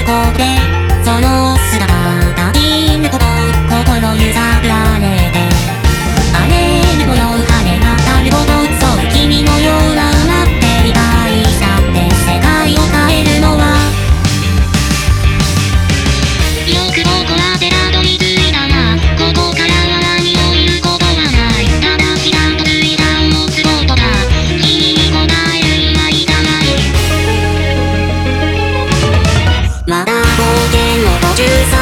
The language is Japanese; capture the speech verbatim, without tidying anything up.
こでその姿が見るほど心揺さぶられて、あれにこの羽がたるほどそう君のような待っていたいさって世界を変えるのはよくここは手が取りついたな、ここからは何も言うことはない、ただしが得意なを持つことだ、君に答える今いらない。まだ冒険の途中さ